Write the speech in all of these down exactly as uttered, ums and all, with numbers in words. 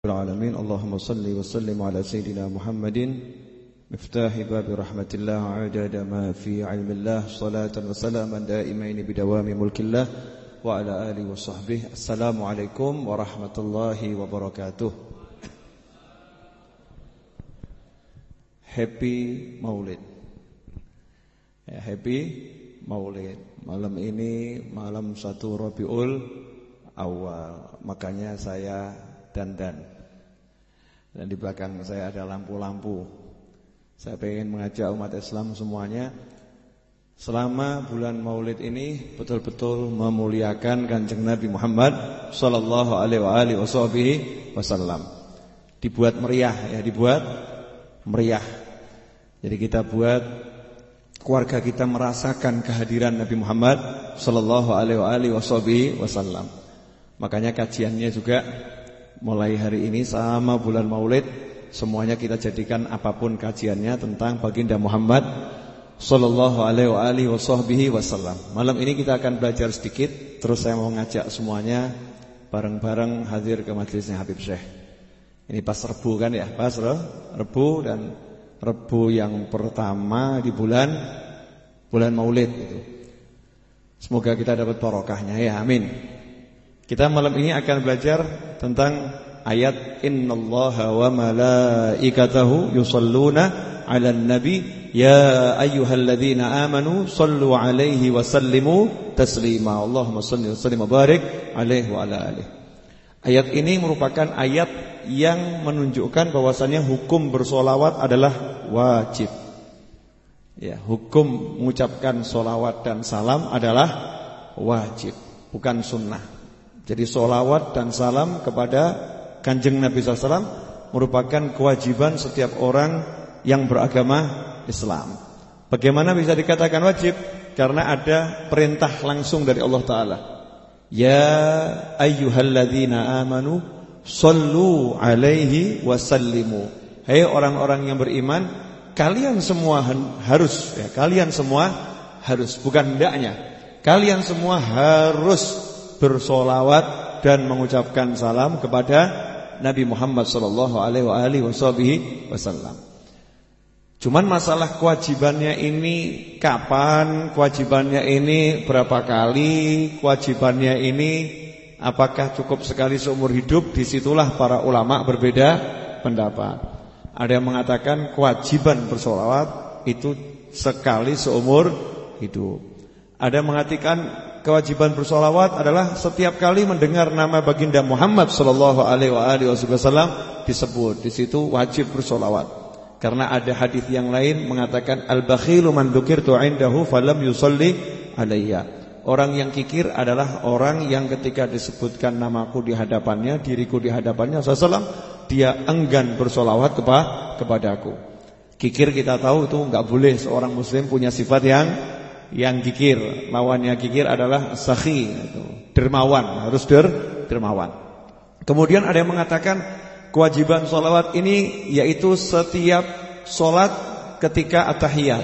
Alamin. Allahumma salli wa sallim ala sayyidina Muhammadin miftahi babi rahmatillah adada ma fi ilmillah salatan wa salaman daimaini bidawami mulkillah wa ala alihi wa sahbihi. Assalamualaikum warahmatullahi wabarakatuh. Happy Maulid ya, Happy Maulid. Malam ini malam satu Rabiul Awal, makanya saya dandan. Dan di belakang saya ada lampu-lampu. Saya ingin mengajak umat Islam semuanya selama bulan Maulid ini betul-betul memuliakan Kanjeng Nabi Muhammad sallallahu alaihi wasallam. Dibuat meriah ya, dibuat meriah. Jadi kita buat keluarga kita merasakan kehadiran Nabi Muhammad sallallahu alaihi wasallam. Makanya kajiannya juga mulai hari ini sama bulan Maulid semuanya kita jadikan apapun kajiannya tentang baginda Muhammad sallallahu alaihi wasallam. Malam ini kita akan belajar sedikit, terus saya mau ngajak semuanya bareng-bareng hadir ke majelisnya Habib Syekh. Ini pas Rebu kan ya, pas Rebu dan Rebu yang pertama di bulan bulan Maulid itu. Semoga kita dapat barokahnya ya, amin. Kita malam ini akan belajar tentang ayat innallaha wa malaikatahu yusalluna 'alan nabi ya ayyuhalladzina amanu sallu 'alaihi wa sallimu taslima. Allahumma shalli wa sallim wa barik 'alaihi wa ala alihi. Ayat ini merupakan ayat yang menunjukkan bahwasannya hukum bersolawat adalah wajib. Ya, hukum mengucapkan solawat dan salam adalah wajib, bukan sunnah. Jadi solawat dan salam kepada Kanjeng Nabi sallallahu alaihi wasallam merupakan kewajiban setiap orang yang beragama Islam. Bagaimana bisa dikatakan wajib? Karena ada perintah langsung dari Allah Ta'ala. Ya ayyuhalladzina amanu sallu alaihi wasallimu. Hai orang-orang yang beriman, kalian semua harus ya, kalian semua harus, bukan hendaknya. Kalian semua harus bersolawat dan mengucapkan salam kepada Nabi Muhammad sallallahu alaihi wasallam. Cuman masalah kewajibannya ini kapan, kewajibannya ini berapa kali, kewajibannya ini apakah cukup sekali seumur hidup? Disitulah para ulama berbeda pendapat. Ada yang mengatakan kewajiban bersolawat itu sekali seumur hidup. Ada yang mengatakan kewajiban bersolawat adalah setiap kali mendengar nama baginda Muhammad sallallahu alaihi wasallam disebut, di situ wajib bersolawat. Karena ada hadis yang lain mengatakan al-bakhilu man dzukirtu indahu falam yusalli alayya. Orang yang kikir adalah orang yang ketika disebutkan namaku di hadapannya, diriku di hadapannya sallallahu alaihi wasallam, dia enggan bersolawat kepadaku. Kikir kita tahu itu enggak boleh, seorang muslim punya sifat yang yang kikir. Lawannya kikir adalah sakhi, itu dermawan, harus der, dermawan. Kemudian ada yang mengatakan kewajiban solawat ini yaitu setiap solat ketika at-tahiyat,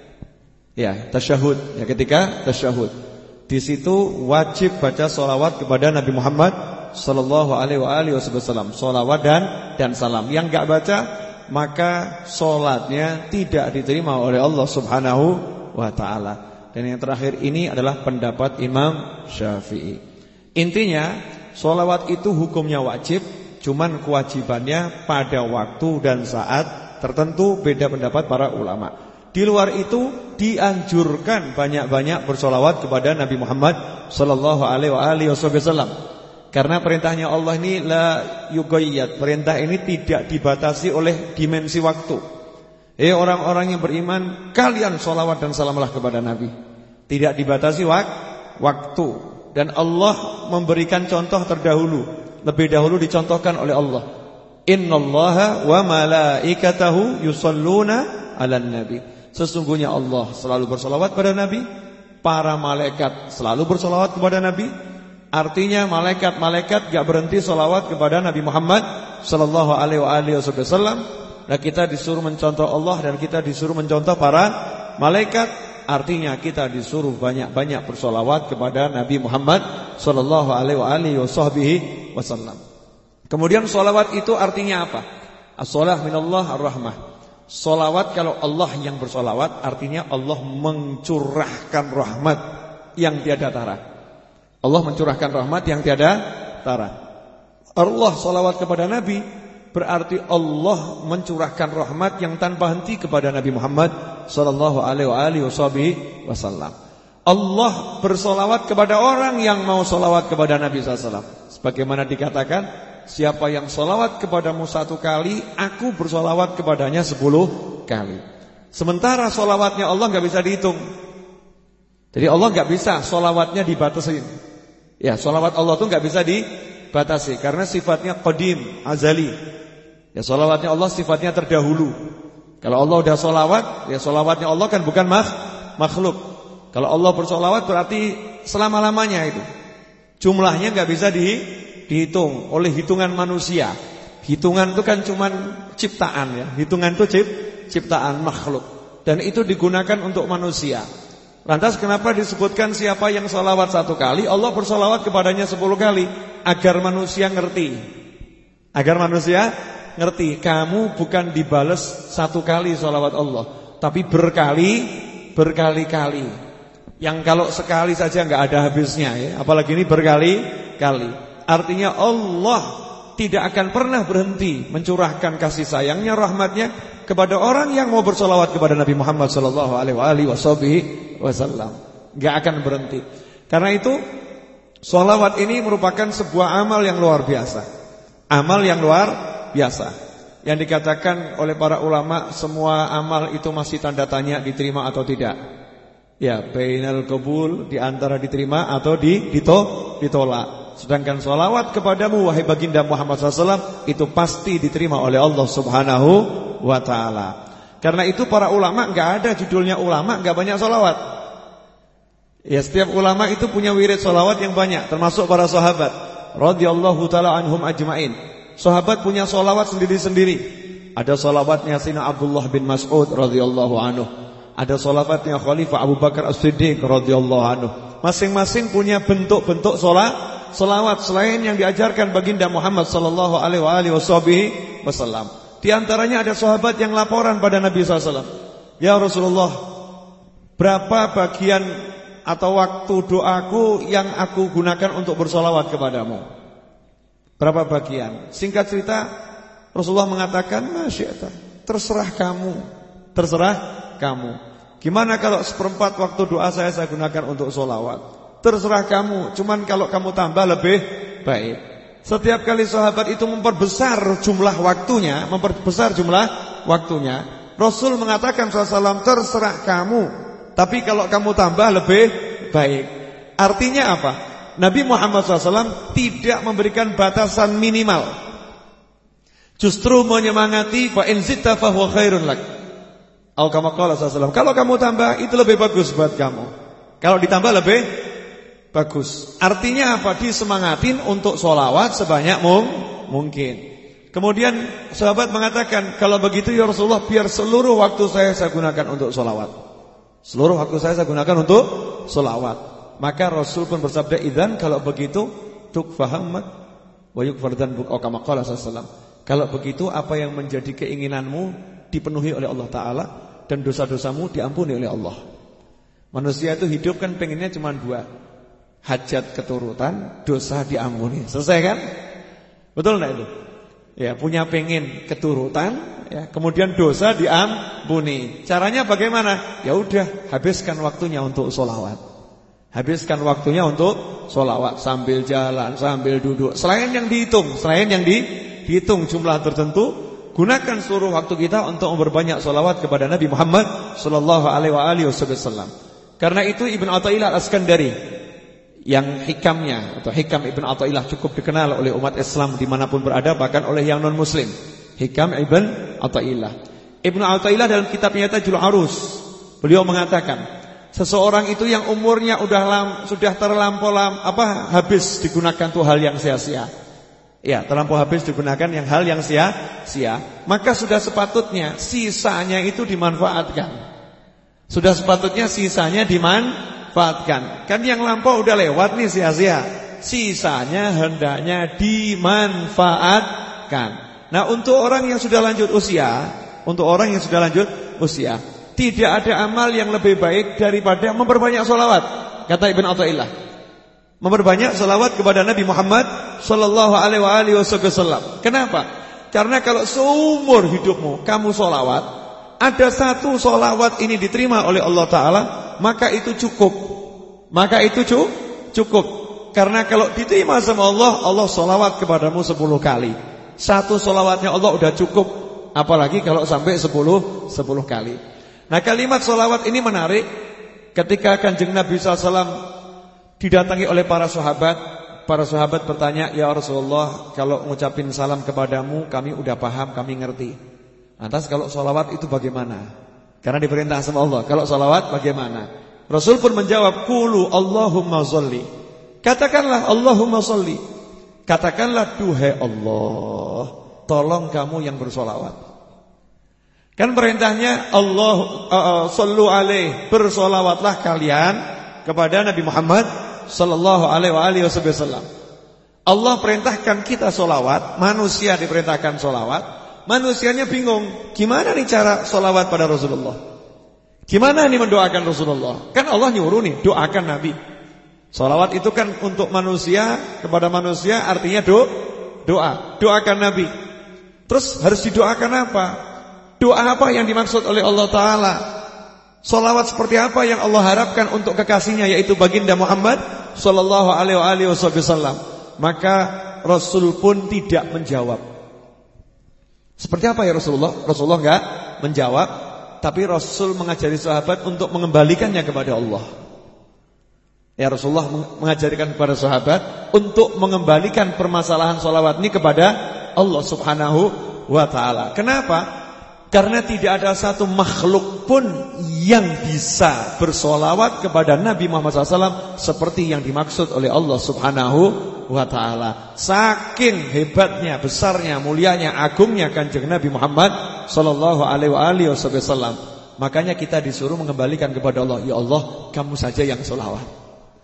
ya tasyahud, ya ketika tasyahud. Di situ wajib baca solawat kepada Nabi Muhammad sallallahu alaihi wasallam, solawat dan dan salam. Yang enggak baca maka solatnya tidak diterima oleh Allah Subhanahu wa ta'ala. Dan yang terakhir ini adalah pendapat Imam Syafi'i. Intinya solawat itu hukumnya wajib, cuman kewajibannya pada waktu dan saat tertentu, beda pendapat para ulama. Di luar itu dianjurkan banyak-banyak bersolawat kepada Nabi Muhammad sallallahu alaihi wasallam. Karena perintahnya Allah ini la yuqayyad, perintah ini tidak dibatasi oleh dimensi waktu. Eh orang-orang yang beriman, kalian sholawat dan salamlah kepada Nabi. Tidak dibatasi wak waktu. Dan Allah memberikan contoh terdahulu. Lebih dahulu dicontohkan oleh Allah. Innallaha wa malaikatahu yusalluna 'alan nabi. Sesungguhnya Allah selalu bersolawat kepada Nabi. Para malaikat selalu bersolawat kepada Nabi. Artinya malaikat-malaikat gak berhenti solawat kepada Nabi Muhammad sallallahu alaihi wasallam. Nah kita disuruh mencontoh Allah dan kita disuruh mencontoh para malaikat. Artinya kita disuruh banyak-banyak bersolawat kepada Nabi Muhammad sallallahu alaihi wasallam. Kemudian sholawat itu artinya apa? As-shalah minallah ar-rahmah. Sholawat kalau Allah yang bersolawat artinya Allah mencurahkan rahmat yang tiada tara. Allah mencurahkan rahmat yang tiada tara. Allah sholawat kepada Nabi berarti Allah mencurahkan rahmat yang tanpa henti kepada Nabi Muhammad sallallahu alaihi wasallam. Allah bersolawat kepada orang yang mau solawat kepada Nabi sallallahu alaihi wasallam. Sebagaimana dikatakan, siapa yang solawat kepadamu satu kali, aku bersolawat kepadanya sepuluh kali. Sementara solawatnya Allah gak bisa dihitung. Jadi Allah gak bisa solawatnya dibatasin. Ya, solawat Allah tuh gak bisa dibatasi karena sifatnya qadim, azali. Ya, solawatnya Allah sifatnya terdahulu. Kalau Allah udah solawat, ya solawatnya Allah kan bukan makh, makhluk. Kalau Allah bersolawat berarti selama-lamanya itu. Jumlahnya gak bisa di, dihitung oleh hitungan manusia. Hitungan itu kan cuman ciptaan ya. Hitungan itu cip, ciptaan makhluk. Dan itu digunakan untuk manusia. Lantas kenapa disebutkan siapa yang solawat satu kali, Allah bersolawat kepadanya sepuluh kali? Agar manusia ngerti. Agar manusia ngerti, kamu bukan dibales satu kali solawat Allah, tapi berkali, berkali-kali. Yang kalau sekali saja nggak ada habisnya ya, apalagi ini berkali-kali. Artinya Allah tidak akan pernah berhenti mencurahkan kasih sayangnya, rahmatnya kepada orang yang mau bersolawat kepada Nabi Muhammad sallallahu alaihi wasallam. Nggak akan berhenti. Karena itu solawat ini merupakan sebuah amal yang luar biasa. Amal yang luar biasa. Yang dikatakan oleh para ulama, semua amal itu masih tanda tanya diterima atau tidak. Ya, bainal qabul, di antara diterima atau di, dito, ditolak. Sedangkan sholawat kepadamu wahai baginda Muhammad sallallahu alaihi wasallam itu pasti diterima oleh Allah subhanahu wa ta'ala. Karena itu para ulama, gak ada judulnya ulama gak banyak sholawat. Ya, setiap ulama itu punya wirid sholawat yang banyak, termasuk para sahabat radhiyallahu ta'ala anhum ajma'in. Sahabat punya sholawat sendiri-sendiri. Ada sholawatnya Sayyidina Abdullah bin Mas'ud radhiyallahu anhu. Ada sholawatnya Khalifah Abu Bakar As-Siddiq radhiyallahu anhu. Masing-masing punya bentuk-bentuk sholat sholawat selain yang diajarkan baginda Muhammad sallallahu alaihi wasallam. Di antaranya ada sahabat yang laporan pada Nabi sallallahu alaihi wasallam, ya Rasulullah, berapa bagian atau waktu doaku yang aku gunakan untuk bersolawat kepadamu? Berapa bagian? Singkat cerita, Rasulullah mengatakan, masyi'ta, terserah kamu, terserah kamu. Gimana kalau seperempat waktu doa saya saya gunakan untuk solawat? Terserah kamu, cuman kalau kamu tambah lebih baik. Setiap kali sahabat itu memperbesar jumlah waktunya, memperbesar jumlah waktunya, Rasul mengatakan sallallahu alaihi wasallam, terserah kamu, tapi kalau kamu tambah lebih baik. Artinya apa? Nabi Muhammad sallallahu alaihi wasallam tidak memberikan batasan minimal. Justru menyemangati, fa in zitta fa huwa khairun lak. Al kama qala sallallahu alaihi wasallam, kalau kamu tambah itu lebih bagus buat kamu. Kalau ditambah lebih bagus. Artinya apa? Disemangatin untuk sholawat sebanyak mung, mungkin. Kemudian sahabat mengatakan, kalau begitu ya Rasulullah, biar seluruh waktu saya saya gunakan untuk sholawat. Seluruh waktu saya saya gunakan untuk sholawat. Maka Rasul pun bersabda, idzan, kalau begitu tukfahammat wa yukfar dzanbuk, oh kama qala sallallahu alaihi wasallam. Kalau begitu apa yang menjadi keinginanmu dipenuhi oleh Allah Ta'ala, dan dosa-dosamu diampuni oleh Allah. Manusia itu hidup kan pengennya cuma dua, hajat keturutan, dosa diampuni. Selesai kan? Betul enggak itu? Ya, punya pengen keturutan, ya, kemudian dosa diampuni. Caranya bagaimana? Ya udah, habiskan waktunya untuk sholawat. Habiskan waktunya untuk sholawat, sambil jalan, sambil duduk. Selain yang dihitung, selain yang di, dihitung jumlah tertentu, gunakan seluruh waktu kita untuk memperbanyak sholawat kepada Nabi Muhammad sallallahu alaihi wasallam. Karena itu Ibn Athaillah Al-Iskandari, yang hikamnya atau hikam Ibn Athaillah cukup dikenal oleh umat Islam dimanapun berada, bahkan oleh yang non muslim. Hikam Ibn Athaillah. Ibn Athaillah dalam kitabnya Tajul Arus, beliau mengatakan, seseorang itu yang umurnya udah lam, sudah terlampau lam, apa habis digunakan tuh hal yang sia-sia. Ya, terlampau habis digunakan yang hal yang sia-sia, maka sudah sepatutnya sisanya itu dimanfaatkan. Sudah sepatutnya sisanya dimanfaatkan. Kan yang lampau udah lewat nih sia-sia. Sisanya hendaknya dimanfaatkan. Nah, untuk orang yang sudah lanjut usia, untuk orang yang sudah lanjut usia, tidak ada amal yang lebih baik daripada memperbanyak sholawat. Kata Ibn Athaillah, memperbanyak sholawat kepada Nabi Muhammad sallallahu alaihi wasallam. Kenapa? Karena kalau seumur hidupmu kamu sholawat, ada satu sholawat ini diterima oleh Allah Ta'ala, maka itu cukup. Maka itu cukup. Karena kalau diterima sama Allah, Allah sholawat kepadamu sepuluh kali. Satu sholawatnya Allah udah cukup. Apalagi kalau sampai sepuluh sepuluh kali. Nah, kalimat sholawat ini menarik. Ketika Kanjeng Nabi sallallahu alaihi wasallam didatangi oleh para sahabat, para sahabat bertanya, "Ya Rasulullah, kalau ngucapin salam kepadamu kami udah paham, kami ngerti. Lantas kalau sholawat itu bagaimana?" Karena diperintah sama Allah, kalau sholawat bagaimana? Rasul pun menjawab, "Qulu Allahumma sholli." Katakanlah Allahumma sholli. Katakanlah, duhai Allah, tolong kamu yang bersolawat. Kan perintahnya Allah uh, sallu alaih, bersolawatlah kalian kepada Nabi Muhammad sallallahu alaihi wasallam. Allah perintahkan kita solawat, manusia diperintahkan solawat. Manusianya bingung, gimana nih cara solawat pada Rasulullah? Gimana nih mendoakan Rasulullah? Kan Allah nyuruh nih, doakan Nabi. Salawat itu kan untuk manusia, kepada manusia, artinya do, doa. Doakan Nabi. Terus harus didoakan apa? Doa apa yang dimaksud oleh Allah Ta'ala? Salawat seperti apa yang Allah harapkan untuk kekasihnya, yaitu baginda Muhammad sallallahu alaihi wasallam. Maka Rasul pun tidak menjawab. Seperti apa ya Rasulullah? Rasulullah enggak menjawab, tapi Rasul mengajari sahabat untuk mengembalikannya kepada Allah. Ya, Rasulullah mengajarkan kepada sahabat untuk mengembalikan permasalahan sholawat ini kepada Allah Subhanahu wa ta'ala. Kenapa? Karena tidak ada satu makhluk pun yang bisa bersolawat kepada Nabi Muhammad sallallahu alaihi wasallam seperti yang dimaksud oleh Allah Subhanahu wa ta'ala. Saking hebatnya, besarnya, mulianya, agungnya Kanjeng Nabi Muhammad sallallahu alaihi wasallam. Makanya kita disuruh mengembalikan kepada Allah. Ya Allah, kamu saja yang sholawat.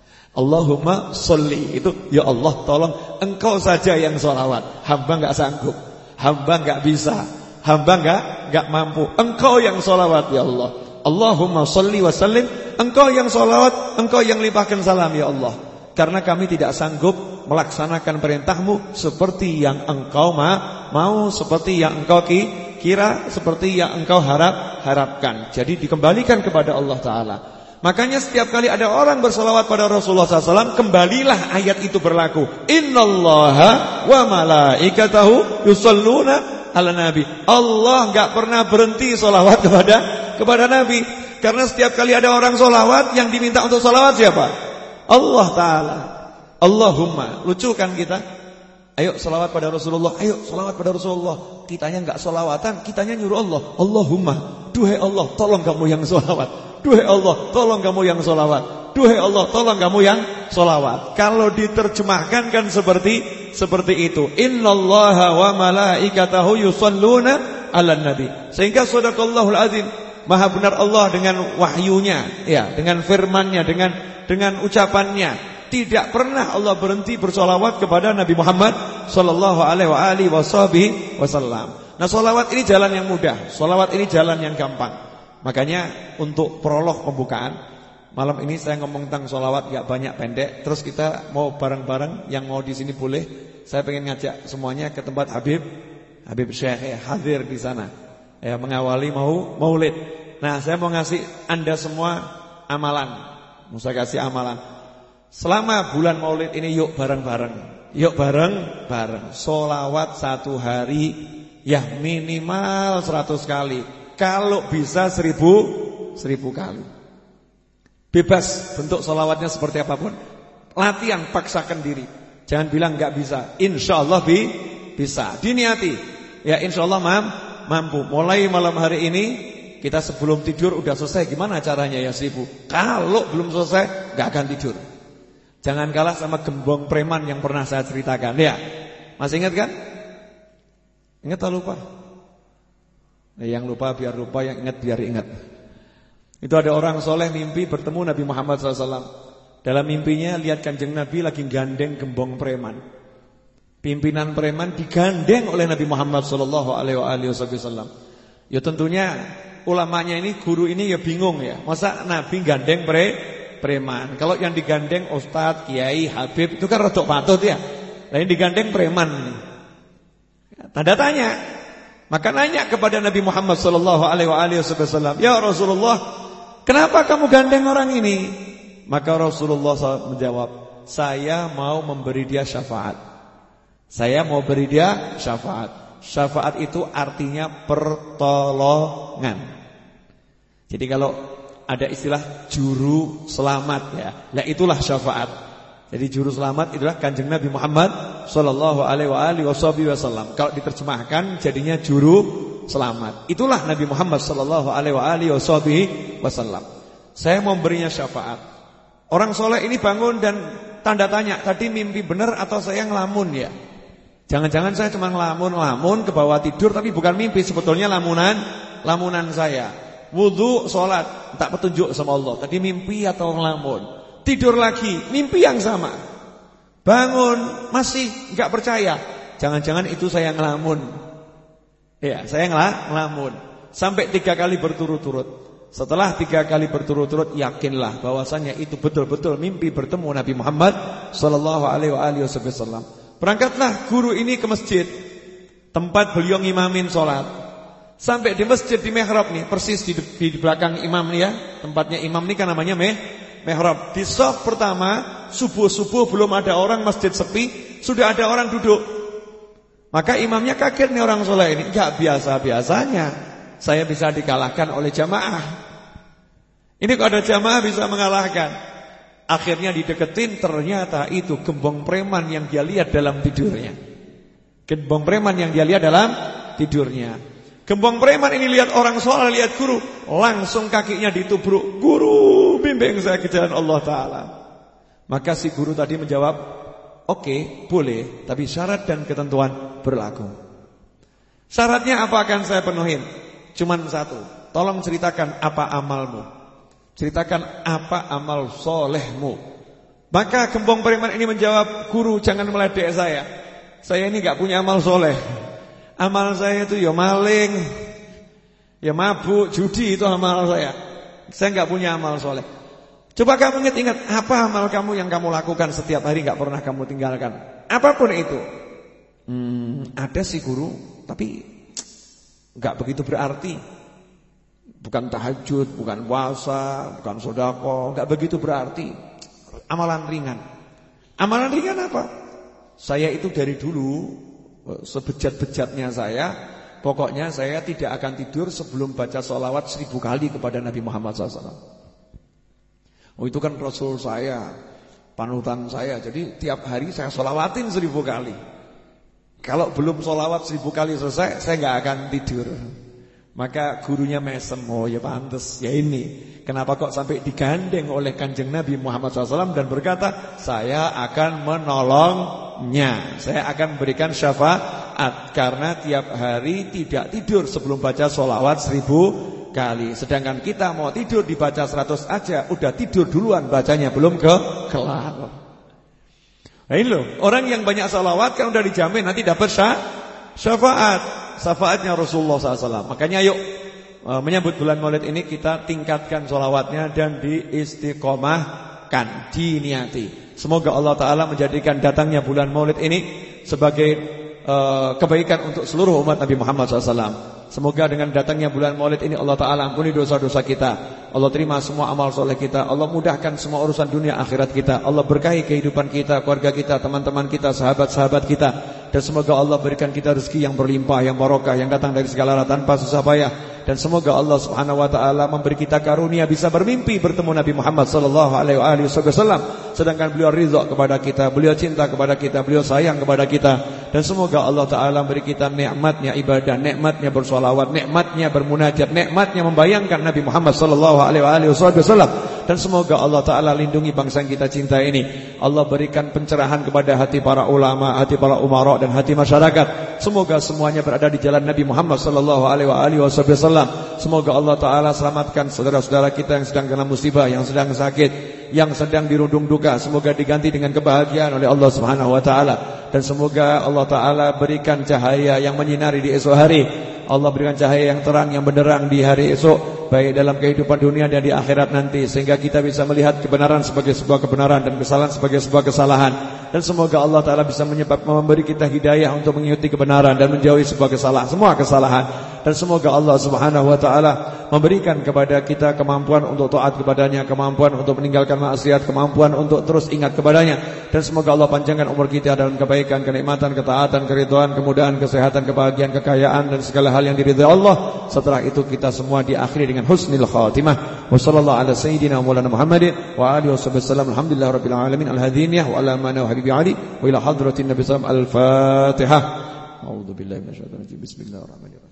Allahumma sholli, itu ya Allah tolong engkau saja yang sholawat. Hamba enggak sanggup, hamba enggak bisa, hamba enggak enggak mampu. Engkau yang sholawat ya Allah. Allahumma sholli wa sallim, engkau yang sholawat, engkau yang limpahkan salam ya Allah. Karena kami tidak sanggup melaksanakan perintahmu seperti yang engkau ma mau, seperti yang engkau ki kira, seperti yang engkau harap harapkan. Jadi dikembalikan kepada Allah Ta'ala. Makanya setiap kali ada orang bersalawat pada Rasulullah sallallahu alaihi wasallam, kembalilah ayat itu berlaku. Innallaha wa malaikatahu yusholluna ala nabi. Allah enggak pernah berhenti salawat kepada kepada Nabi. Karena setiap kali ada orang salawat, yang diminta untuk salawat siapa? Allah Ta'ala. Allahumma. Lucu kan kita? Ayo salawat pada Rasulullah. Ayo salawat pada Rasulullah. Kitanya enggak salawatan, kitanya nyuruh Allah. Allahumma. Duhai Allah, tolong kamu yang salawat. Duhai Allah, tolong kamu yang sholawat. Duhai Allah, tolong kamu yang sholawat. Kalau diterjemahkan kan seperti seperti itu. Innallaha wa malaikatahu yusholluna ala nabi. Sehingga shadaqallahul azim. Maha benar Allah dengan wahyunya, ya, dengan firman-Nya, dengan dengan ucapannya. Tidak pernah Allah berhenti bersholawat kepada Nabi Muhammad sallallahu alaihi wasallam. Nah, sholawat ini jalan yang mudah. Sholawat ini jalan yang gampang. Makanya untuk prolog pembukaan malam ini saya ngomong tentang sholawat gak banyak, pendek. Terus kita mau bareng-bareng, yang mau di sini boleh. Saya pengen ngajak semuanya ke tempat Habib Habib Syekh, ya, hadir di sana, ya, mengawali mau maulid. Nah, saya mau ngasih Anda semua amalan. Mau saya kasih amalan. Selama bulan maulid ini yuk bareng-bareng. Yuk bareng-bareng sholawat satu hari ya minimal seratus kali. Kalau bisa seribu Seribu kali. Bebas bentuk sholawatnya seperti apapun. Latihan, paksakan diri. Jangan bilang gak bisa. Insya Allah bi, bisa. Diniati. Ya insya Allah mam, mampu. Mulai malam hari ini kita sebelum tidur udah selesai. Gimana caranya ya seribu? Kalau belum selesai gak akan tidur. Jangan kalah sama gembong preman yang pernah saya ceritakan. Ya, masih ingat kan? Ingat atau lupa? Yang lupa biar lupa, yang ingat biar ingat. Itu ada orang soleh mimpi bertemu Nabi Muhammad sallallahu alaihi wasallam. Dalam mimpinya lihat Kanjeng Nabi lagi gandeng gembong preman. Pimpinan preman digandeng oleh Nabi Muhammad sallallahu alaihi wasallam. Ya tentunya ulamanya ini, guru ini ya bingung ya. Masa Nabi gandeng pre preman? Kalau yang digandeng ustadz, kiai, habib itu kan rodok patut ya. Nah ini digandeng preman. Tanda tanya. Maka nanya kepada Nabi Muhammad sallallahu alaihi wasallam, "Ya Rasulullah, kenapa kamu gandeng orang ini?" Maka Rasulullah shallallahu alaihi wasallam menjawab, "Saya mau memberi dia syafaat. Saya mau beri dia syafaat." Syafaat itu artinya pertolongan. Jadi kalau ada istilah juru selamat ya, nah itulah syafaat. Jadi juru selamat itulah Kanjeng Nabi Muhammad sallallahu alaihi wasallam. Kalau diterjemahkan jadinya juru selamat. Itulah Nabi Muhammad sallallahu alaihi wasallam. Saya mau memberinya syafaat. Orang soleh ini bangun dan tanda tanya, tadi mimpi benar atau saya ngelamun ya? Jangan-jangan saya cuma ngelamun-ngelamun ke bawah tidur, tapi bukan mimpi, sebetulnya lamunan, lamunan saya. Wudu, sholat, tak petunjuk sama Allah. Tadi mimpi atau ngelamun? Tidur lagi, mimpi yang sama. Bangun, masih enggak percaya. Jangan-jangan itu saya ngelamun. Ya, saya ngelamun. Sampai tiga kali berturut-turut. Setelah tiga kali berturut-turut, yakinlah bahwasanya itu betul-betul mimpi bertemu Nabi Muhammad sallallahu alaihi wasallam. Berangkatlah guru ini ke masjid, tempat beliau ngimamin sholat. Sampai di masjid di mihrab nih, persis di, di belakang imam nih ya. Tempatnya imam nih kan namanya meh, mihrab. Di shaf pertama, subuh-subuh belum ada orang, masjid sepi, sudah ada orang duduk. Maka imamnya kaget nih orang soleh ini. Gak biasa-biasanya saya bisa dikalahkan oleh jamaah. Ini kok ada jamaah bisa mengalahkan. Akhirnya dideketin, ternyata itu gembong preman yang dia lihat dalam tidurnya. Gembong preman yang dia lihat dalam tidurnya. Gembong preman ini lihat orang soleh, lihat guru, langsung kakinya ditubruk. "Guru, bimbing saya ke jalan Allah Ta'ala." Maka si guru tadi menjawab, "Oke, boleh, tapi syarat dan ketentuan berlaku." Syaratnya apa akan saya penuhin? Cuman satu, tolong ceritakan apa amalmu. Ceritakan apa amal solehmu. Maka gembong preman ini menjawab, "Guru, jangan meledek saya. Saya ini gak punya amal soleh. Amal saya itu ya maling, ya mabuk, judi, itu amal saya. Saya gak punya amal soleh." Coba kamu ingat-ingat, apa amal kamu yang kamu lakukan setiap hari gak pernah kamu tinggalkan? Apapun itu. hmm, Ada sih guru, tapi gak begitu berarti. Bukan tahajud, bukan puasa, bukan sedekah, enggak begitu berarti. Amalan ringan. Amalan ringan apa? Saya itu dari dulu, sebejat-bejatnya saya, pokoknya saya tidak akan tidur sebelum baca sholawat seribu kali kepada Nabi Muhammad shallallahu alaihi wasallam. Oh, itu kan Rasul saya, panutan saya. Jadi tiap hari saya sholawatin seribu kali. Kalau belum sholawat seribu kali selesai, saya enggak akan tidur. Maka gurunya mesem, "Oh ya pantes, ya ini kenapa kok sampai digandeng oleh Kanjeng Nabi Muhammad shallallahu alaihi wasallam dan berkata, saya akan menolongnya, saya akan berikan syafaat, karena tiap hari tidak tidur sebelum baca sholawat seribu kali. Sedangkan kita mau tidur dibaca seratus aja, udah tidur duluan bacanya, belum ke kelar." Nah ini loh, orang yang banyak sholawat kan udah dijamin nanti dapat syafaat. Syafaatnya Rasulullah shallallahu alaihi wasallam. Makanya yuk menyambut bulan Maulid ini kita tingkatkan sholawatnya dan diistiqomahkan, diniati. Semoga Allah Ta'ala menjadikan datangnya bulan Maulid ini sebagai uh, kebaikan untuk seluruh umat Nabi Muhammad shallallahu alaihi wasallam. Semoga dengan datangnya bulan Maulid ini Allah Ta'ala ampuni dosa-dosa kita, Allah terima semua amal soleh kita, Allah mudahkan semua urusan dunia akhirat kita, Allah berkahi kehidupan kita, keluarga kita, teman-teman kita, sahabat-sahabat kita. Dan semoga Allah berikan kita rezeki yang berlimpah, yang barokah, yang datang dari segala arah tanpa susah payah. Dan semoga Allah Subhanahu wa taala memberi kita karunia bisa bermimpi bertemu Nabi Muhammad sallallahu alaihi wasallam, sedangkan beliau ridha kepada kita, beliau cinta kepada kita, beliau sayang kepada kita. Dan semoga Allah Ta'ala beri kita nikmatnya ibadah, nikmatnya bersolawat, nikmatnya bermunajat, nikmatnya membayangkan Nabi Muhammad sallallahu alaihi wasallam. Dan semoga Allah Ta'ala lindungi bangsa yang kita cinta ini. Allah berikan pencerahan kepada hati para ulama, hati para umara dan hati masyarakat. Semoga semuanya berada di jalan Nabi Muhammad sallallahu alaihi wasallam. Semoga Allah Ta'ala selamatkan saudara-saudara kita yang sedang kena musibah, yang sedang sakit, yang sedang dirundung duka semoga diganti dengan kebahagiaan oleh Allah Subhanahu wa taala, dan semoga Allah taala berikan cahaya yang menyinari di esok hari. Allah berikan cahaya yang terang yang benderang di hari esok, baik dalam kehidupan dunia dan di akhirat nanti, sehingga kita bisa melihat kebenaran sebagai sebuah kebenaran dan kesalahan sebagai sebuah kesalahan. Dan semoga Allah taala bisa menyebabkan memberi kita hidayah untuk mengikuti kebenaran dan menjauhi sebuah kesalahan, semua kesalahan. Dan semoga Allah Subhanahu wa taala memberikan kepada kita kemampuan untuk taat kepadanya, kemampuan untuk meninggalkan maksiat, kemampuan untuk terus ingat kepadanya. Dan semoga Allah panjangkan umur kita dalam kebaikan, kenikmatan, ketaatan, keridhaan, kemudahan, kesehatan, kebahagiaan, kekayaan dan segala hal yang diridhai Allah. Setelah itu kita semua diakhiri dengan husnul khatimah. Wassallallahu ala sayyidina Maulana Muhammadin wa alihi wasallam. Alhamdulillahirabbil alamin. Al-hadiniyah wa ala mana habibi ali wa ila hadratin nabi sallallahu alaihi wasallam. Al-Fatihah. A'udzu billahi minasyaitonir rajim. Bismillahirrahmanirrahim.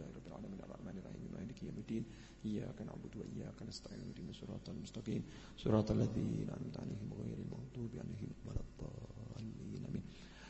إياك نعبد وإياك نستعين اهدنا الصراط المستقيم صراط الذين أنعمت عليهم غير المغضوب عليهم ولا الضالين آمين.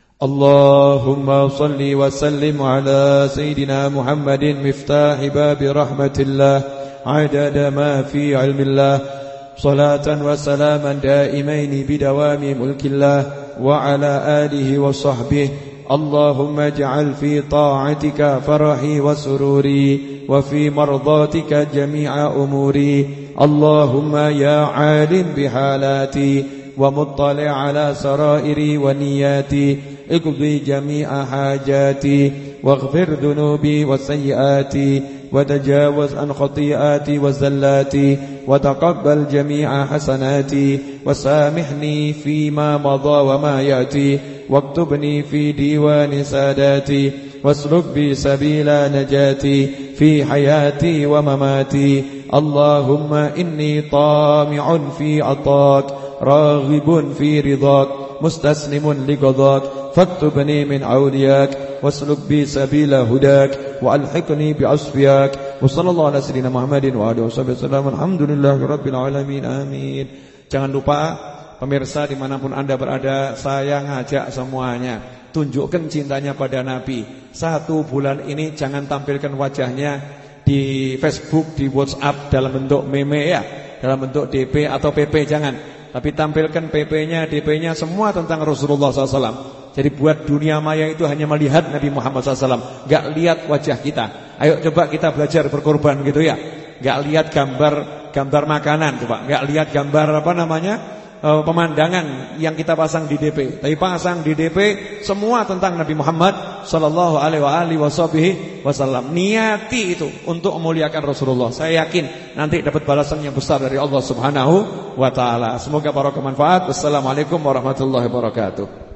اللهم صل وسلم على سيدنا محمد مفتاح باب رحمة الله عدد ما في علم الله صلاة وسلاما دائمين بدوام ملك الله وعلى آله وصحبه. اللهم اجعل في طاعتك فرحي وسروري وفي مرضاتك جميع أموري. اللهم يا عالم بحالاتي ومطلع على سرائري ونياتي اقضي جميع حاجاتي واغفر ذنوبي وسيئاتي وتجاوز عن خطيئاتي وزلاتي وتقبل جميع حسناتي وسامحني فيما مضى وما يأتي واكتبني في ديوان ساداتي واسلك بي سبيل نجاتي في حياتي ومماتي. اللهم إني طامع في عطاك راغب في رضاك مستسلم لقضاك فاكتبني من أولياك واسلك بي سبيل هداك وألحقني بأصفياك. وصلى الله على سيدنا محمد وآله وسلم. Alhamdulillahi rabbil alamin. Amin. Jangan lupa pemirsa dimanapun Anda berada, saya ngajak semuanya, tunjukkan cintanya pada Nabi. Satu bulan ini jangan tampilkan wajahnya di Facebook, di WhatsApp dalam bentuk meme ya, dalam bentuk D P atau P P, jangan. Tapi tampilkan P P-nya, D P-nya, semua tentang Rasulullah shallallahu alaihi wasallam. Jadi buat dunia maya itu hanya melihat Nabi Muhammad shallallahu alaihi wasallam, gak lihat wajah kita. Ayo coba kita belajar berkorban gitu ya. Gak lihat gambar gambar makanan, coba. Gak lihat gambar apa namanya, pemandangan yang kita pasang di D P, tapi pasang di D P semua tentang Nabi Muhammad sallallahu alaihi wasallam. Niati itu untuk memuliakan Rasulullah. Saya yakin nanti dapat balasan yang besar dari Allah Subhanahu wa taala. Semoga barokah manfaat. Wassalamualaikum warahmatullahi wabarakatuh.